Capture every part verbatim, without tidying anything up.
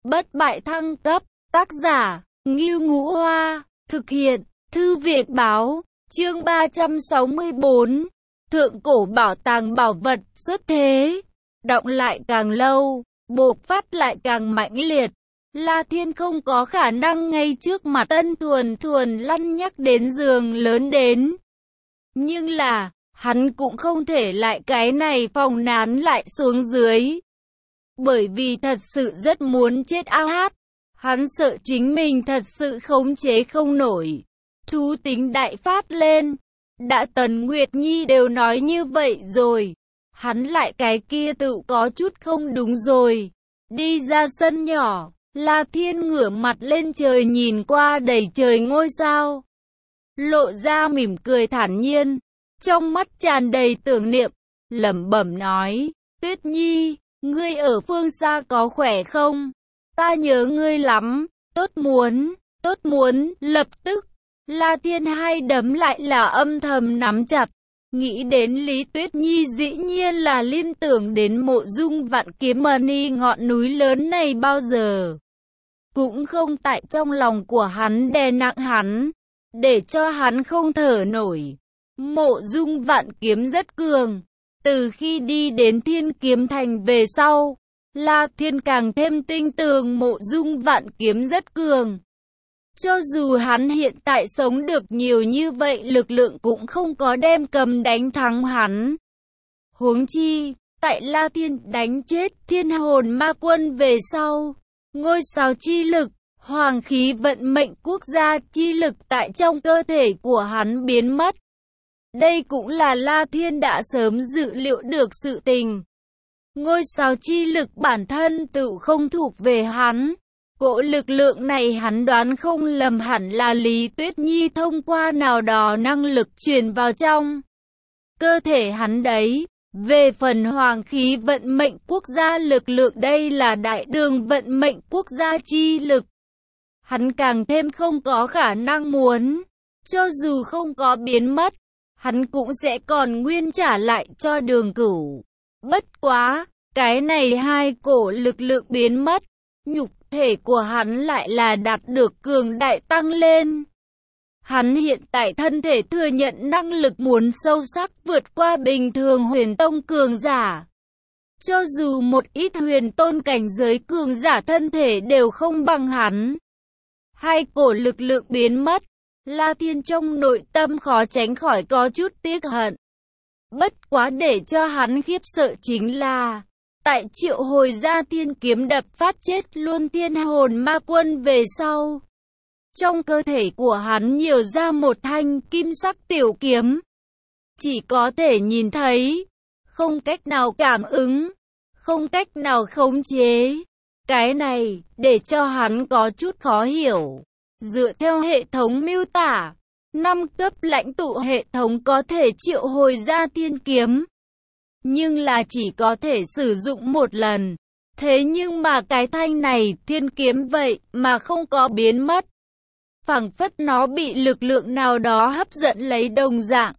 Bất bại thăng cấp, tác giả, Ngưu Ngũ Hoa, thực hiện, Thư viện báo, chương ba trăm sáu mươi bốn, Thượng cổ bảo tàng bảo vật xuất thế, đọng lại càng lâu, bộc phát lại càng mãnh liệt. La Thiên không có khả năng ngay trước mặt Tân Thuần Thuần lăn nhắc đến giường lớn đến. Nhưng là, hắn cũng không thể lại cái này phòng nán lại xuống dưới. Bởi vì thật sự rất muốn chết a hát. Hắn sợ chính mình thật sự khống chế không nổi. Thú tính đại phát lên. Đã Tần Nguyệt Nhi đều nói như vậy rồi. Hắn lại cái kia tự có chút không đúng rồi. Đi ra sân nhỏ, La Thiên ngửa mặt lên trời nhìn qua đầy trời ngôi sao. Lộ ra mỉm cười thản nhiên. Trong mắt tràn đầy tưởng niệm, lẩm bẩm nói, Tuyết Nhi, ngươi ở phương xa có khỏe không? Ta nhớ ngươi lắm, tốt muốn, tốt muốn, lập tức. La Thiên hai đấm lại là âm thầm nắm chặt. Nghĩ đến Lý Tuyết Nhi dĩ nhiên là liên tưởng đến Mộ Dung Vạn Kiếm Mani ngọn núi lớn này bao giờ. Cũng không tại trong lòng của hắn đè nặng hắn, để cho hắn không thở nổi. Mộ Dung Vạn Kiếm rất cường. Từ khi đi đến Thiên Kiếm Thành về sau, La Thiên càng thêm tin tưởng Mộ Dung Vạn Kiếm rất cường. Cho dù hắn hiện tại sống được nhiều như vậy, lực lượng cũng không có đem cầm đánh thắng hắn. Huống chi, tại La Thiên đánh chết Thiên Hồn Ma Quân về sau, ngôi sao chi lực, hoàng khí vận mệnh quốc gia chi lực tại trong cơ thể của hắn biến mất. Đây cũng là La Thiên đã sớm dự liệu được sự tình. Ngôi sao chi lực bản thân tự không thuộc về hắn. Cỗ lực lượng này hắn đoán không lầm hẳn là Lý Tuyết Nhi thông qua nào đó năng lực truyền vào trong cơ thể hắn đấy. Về phần hoàng khí vận mệnh quốc gia lực lượng, đây là đại đường vận mệnh quốc gia chi lực. Hắn càng thêm không có khả năng muốn. Cho dù không có biến mất, hắn cũng sẽ còn nguyên trả lại cho Đường Cửu. Bất quá, cái này hai cổ lực lượng biến mất, nhục thể của hắn lại là đạt được cường đại tăng lên. Hắn hiện tại thân thể thừa nhận năng lực muốn sâu sắc vượt qua bình thường huyền tông cường giả. Cho dù một ít huyền tôn cảnh giới cường giả thân thể đều không bằng hắn. Hai cổ lực lượng biến mất, La Thiên trong nội tâm khó tránh khỏi có chút tiếc hận. Bất quá để cho hắn khiếp sợ chính là, tại triệu hồi ra thiên kiếm đập phát chết luôn Thiên Hồn Ma Quân về sau, trong cơ thể của hắn nhiều ra một thanh kim sắc tiểu kiếm. Chỉ có thể nhìn thấy, không cách nào cảm ứng, không cách nào khống chế. Cái này, để cho hắn có chút khó hiểu. Dựa theo hệ thống miêu tả, năm cấp lãnh tụ hệ thống có thể triệu hồi ra thiên kiếm. Nhưng là chỉ có thể sử dụng một lần. Thế nhưng mà cái thanh này thiên kiếm vậy mà không có biến mất. Phảng phất nó bị lực lượng nào đó hấp dẫn lấy đồng dạng.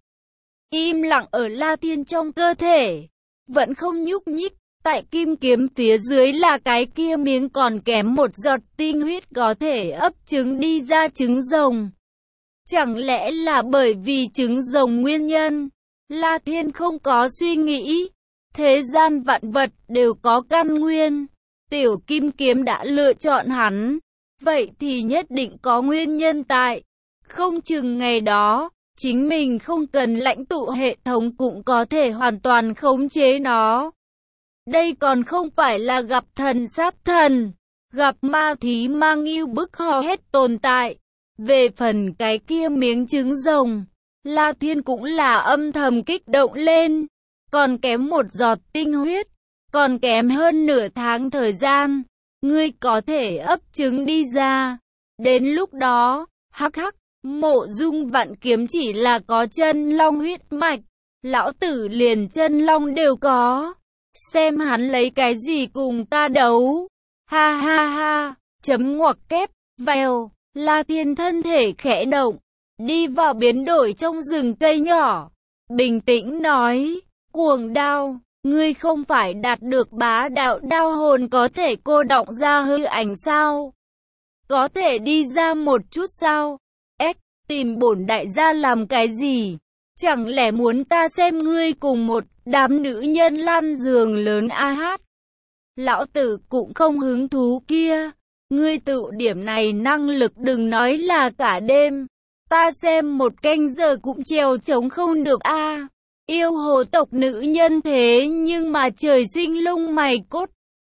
Im lặng ở La Thiên trong cơ thể. Vẫn không nhúc nhích. Tại kim kiếm phía dưới là cái kia miếng còn kém một giọt tinh huyết có thể ấp trứng đi ra trứng rồng. Chẳng lẽ là bởi vì trứng rồng nguyên nhân? La Thiên không có suy nghĩ. Thế gian vạn vật đều có căn nguyên. Tiểu kim kiếm đã lựa chọn hắn. Vậy thì nhất định có nguyên nhân tại. Không chừng ngày đó, chính mình không cần lãnh tụ hệ thống cũng có thể hoàn toàn khống chế nó. Đây còn không phải là gặp thần sát thần, gặp ma thí ma ngưu bức ho hết tồn tại. Về phần cái kia miếng trứng rồng, La Thiên cũng là âm thầm kích động lên. Còn kém một giọt tinh huyết, còn kém hơn nửa tháng thời gian, ngươi có thể ấp trứng đi ra. Đến lúc đó, hắc hắc, Mộ Dung Vạn Kiếm chỉ là có chân long huyết mạch, lão tử liền chân long đều có. Xem hắn lấy cái gì cùng ta đấu. Ha ha ha, chấm ngoặc kép, vèo, La Thiên thân thể khẽ động, đi vào biến đổi trong rừng cây nhỏ. Bình tĩnh nói, cuồng đao, Ngươi không phải đạt được bá đạo đao hồn có thể cô đọng ra hư ảnh sao? Có thể đi ra một chút sao? Ếch, tìm bổn đại gia làm cái gì? Chẳng lẽ muốn ta xem ngươi cùng một đám nữ nhân lăn giường lớn a hát? Lão tử cũng không hứng thú kia. Ngươi tự điểm này năng lực đừng nói là cả đêm. Ta xem một canh giờ cũng trèo trống không được a. Yêu hồ tộc nữ nhân thế nhưng mà trời sinh lông mày cốt.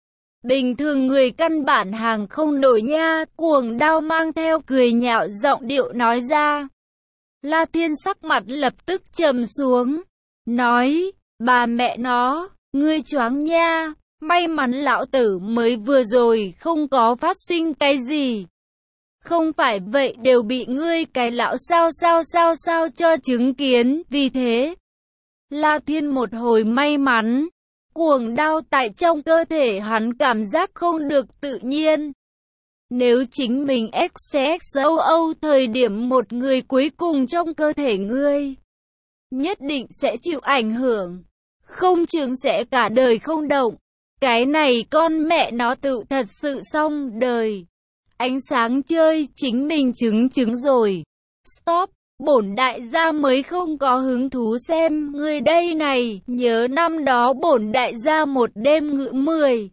Bình thường người căn bản hàng không nổi nha. Cuồng đao mang theo cười nhạo giọng điệu nói ra. La Thiên sắc mặt lập tức trầm xuống. Nói, bà mẹ nó, ngươi choáng nha. May mắn lão tử mới vừa rồi không có phát sinh cái gì. Không phải vậy đều bị ngươi cái lão sao sao sao sao cho chứng kiến. Vì thế, La Thiên một hồi may mắn. Cuồng đao tại trong cơ thể hắn cảm giác không được tự nhiên. Nếu chính mình X X O O thời điểm một người cuối cùng trong cơ thể ngươi, nhất định sẽ chịu ảnh hưởng. Không chừng sẽ cả đời không động. Cái này con mẹ nó tự thật sự xong đời. Ánh sáng chơi chính mình chứng chứng rồi. Stop, bổn đại gia mới không có hứng thú xem người đây này. Nhớ năm đó bổn đại gia một đêm ngự mười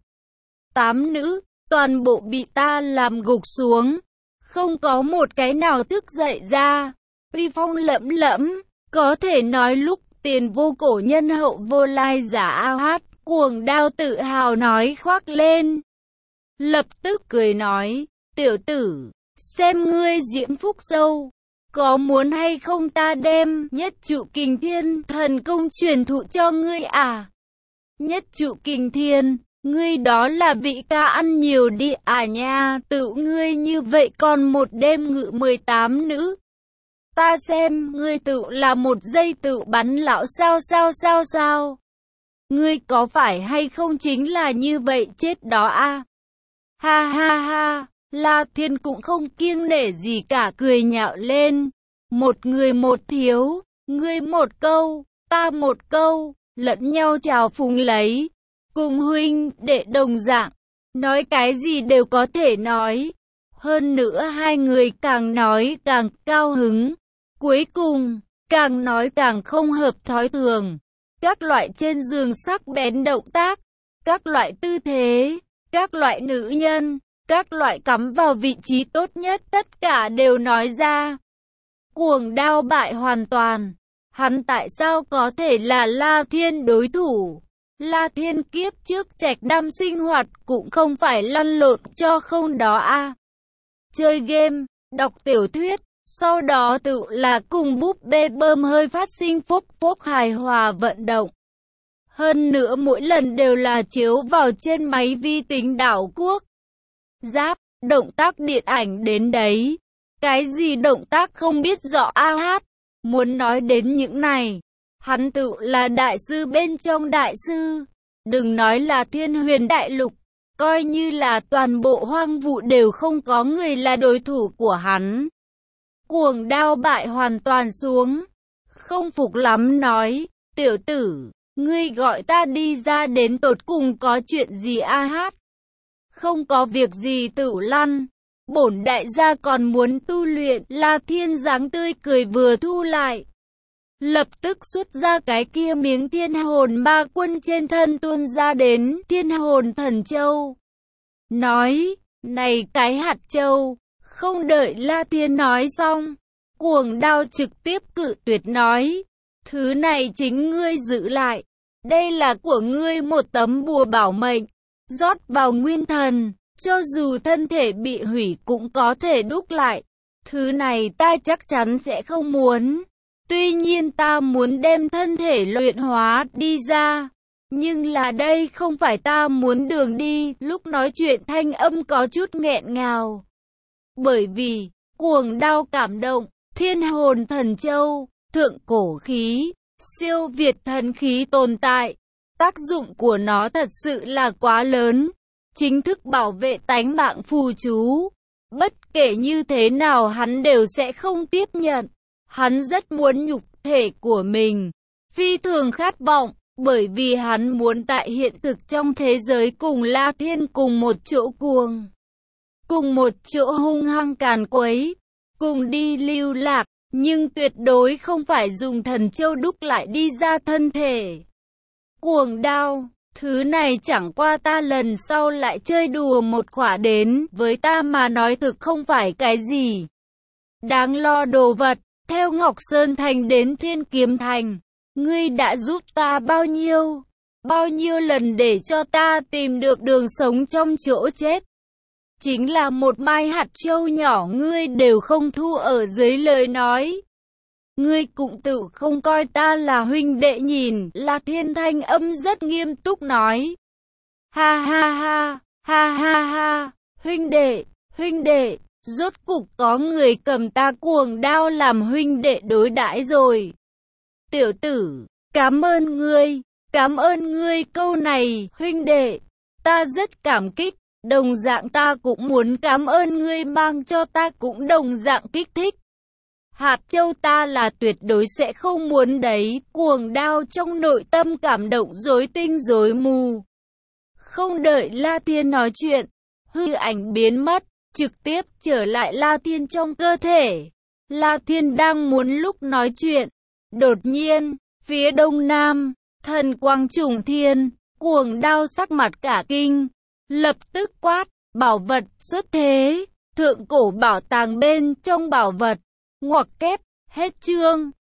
tám nữ, toàn bộ bị ta làm gục xuống. Không có một cái nào thức dậy ra. Uy phong lẫm lẫm, có thể nói lúc tiền vô cổ nhân hậu vô lai giả a hát. Cuồng đao tự hào nói khoác lên. Lập tức cười nói, tiểu tử, xem ngươi diễm phúc sâu. Có muốn hay không ta đem nhất trụ kình thiên thần công truyền thụ cho ngươi à? Nhất trụ kình thiên, ngươi đó là vị ca ăn nhiều đi à nha. Tự ngươi như vậy còn một đêm ngự mười tám nữ. Ta xem ngươi tự là một giây tự bắn lão sao sao sao sao. Ngươi có phải hay không chính là như vậy chết đó a? Ha ha ha, La Thiên cũng không kiêng nể gì cả cười nhạo lên. Một người một thiếu, ngươi một câu, ta một câu, lẫn nhau chào phúng lấy. Cùng huynh đệ đồng dạng, nói cái gì đều có thể nói. Hơn nữa hai người càng nói càng cao hứng. Cuối cùng, càng nói càng không hợp thói thường. Các loại trên giường sắc bén động tác, các loại tư thế, các loại nữ nhân, các loại cắm vào vị trí tốt nhất tất cả đều nói ra. Cuồng đao bại hoàn toàn. Hắn tại sao có thể là La Thiên đối thủ? La Thiên kiếp trước trạch năm sinh hoạt cũng không phải lăn lộn cho không đó a. Chơi game, đọc tiểu thuyết, sau đó tự là cùng búp bê bơm hơi phát sinh phốc phốc hài hòa vận động. Hơn nữa mỗi lần đều là chiếu vào trên máy vi tính đảo quốc. Giáp, động tác điện ảnh đến đấy. Cái gì động tác không biết rõ a hát. Muốn nói đến những này, hắn tự là đại sư bên trong đại sư. Đừng nói là thiên huyền đại lục, coi như là toàn bộ hoang vụ đều không có người là đối thủ của hắn. Cuồng đao bại hoàn toàn xuống. Không phục lắm nói, tiểu tử, ngươi gọi ta đi ra đến tột cùng có chuyện gì a hát? Không có việc gì tự lăn. Bổn đại gia còn muốn tu luyện. La Thiên dáng tươi cười vừa thu lại. Lập tức xuất ra cái kia miếng thiên hồn ma quân trên thân tuôn ra đến thiên hồn thần châu. Nói, này cái hạt châu. Không đợi La Thiên nói xong, cuồng đao trực tiếp cự tuyệt nói. Thứ này chính ngươi giữ lại. Đây là của ngươi một tấm bùa bảo mệnh. Rót vào nguyên thần. Cho dù thân thể bị hủy cũng có thể đúc lại. Thứ này ta chắc chắn sẽ không muốn. Tuy nhiên ta muốn đem thân thể luyện hóa đi ra. Nhưng là đây không phải ta muốn đường đi. Lúc nói chuyện thanh âm có chút nghẹn ngào. Bởi vì, cuồng đao cảm động, thiên hồn thần châu, thượng cổ khí, siêu việt thần khí tồn tại. Tác dụng của nó thật sự là quá lớn. Chính thức bảo vệ tánh mạng phù chú. Bất kể như thế nào hắn đều sẽ không tiếp nhận. Hắn rất muốn nhục thể của mình. Phi thường khát vọng, bởi vì hắn muốn tại hiện thực trong thế giới cùng La Thiên cùng một chỗ cuồng, cùng một chỗ hung hăng càn quấy, cùng đi lưu lạc, nhưng tuyệt đối không phải dùng thần châu đúc lại đi ra thân thể. Cuồng đao, thứ này chẳng qua ta lần sau lại chơi đùa một khỏa đến, với ta mà nói thực không phải cái gì đáng lo đồ vật. Theo Ngọc Sơn Thành đến Thiên Kiếm Thành, ngươi đã giúp ta bao nhiêu, bao nhiêu lần để cho ta tìm được đường sống trong chỗ chết. Chính là một mai hạt châu nhỏ ngươi đều không thu ở dưới lời nói. Ngươi cũng tự không coi ta là huynh đệ nhìn, La Thiên thanh âm rất nghiêm túc nói. Ha ha ha, ha ha ha, huynh đệ, huynh đệ, rốt cục có người cầm ta cuồng đao làm huynh đệ đối đãi rồi. Tiểu tử, cảm ơn ngươi, cảm ơn ngươi câu này, huynh đệ, ta rất cảm kích. Đồng dạng ta cũng muốn cảm ơn ngươi mang cho ta cũng đồng dạng kích thích. Hạt châu ta là tuyệt đối sẽ không muốn đấy. Cuồng đao trong nội tâm cảm động rối tinh rối mù. Không đợi La Thiên nói chuyện, hư ảnh biến mất, trực tiếp trở lại La Thiên trong cơ thể. La Thiên đang muốn lúc nói chuyện, đột nhiên, phía đông nam, thần quang trùng thiên, cuồng đao sắc mặt cả kinh. Lập tức quát, bảo vật xuất thế, thượng cổ bảo tàng bên trong bảo vật, ngoặc kép, hết chương.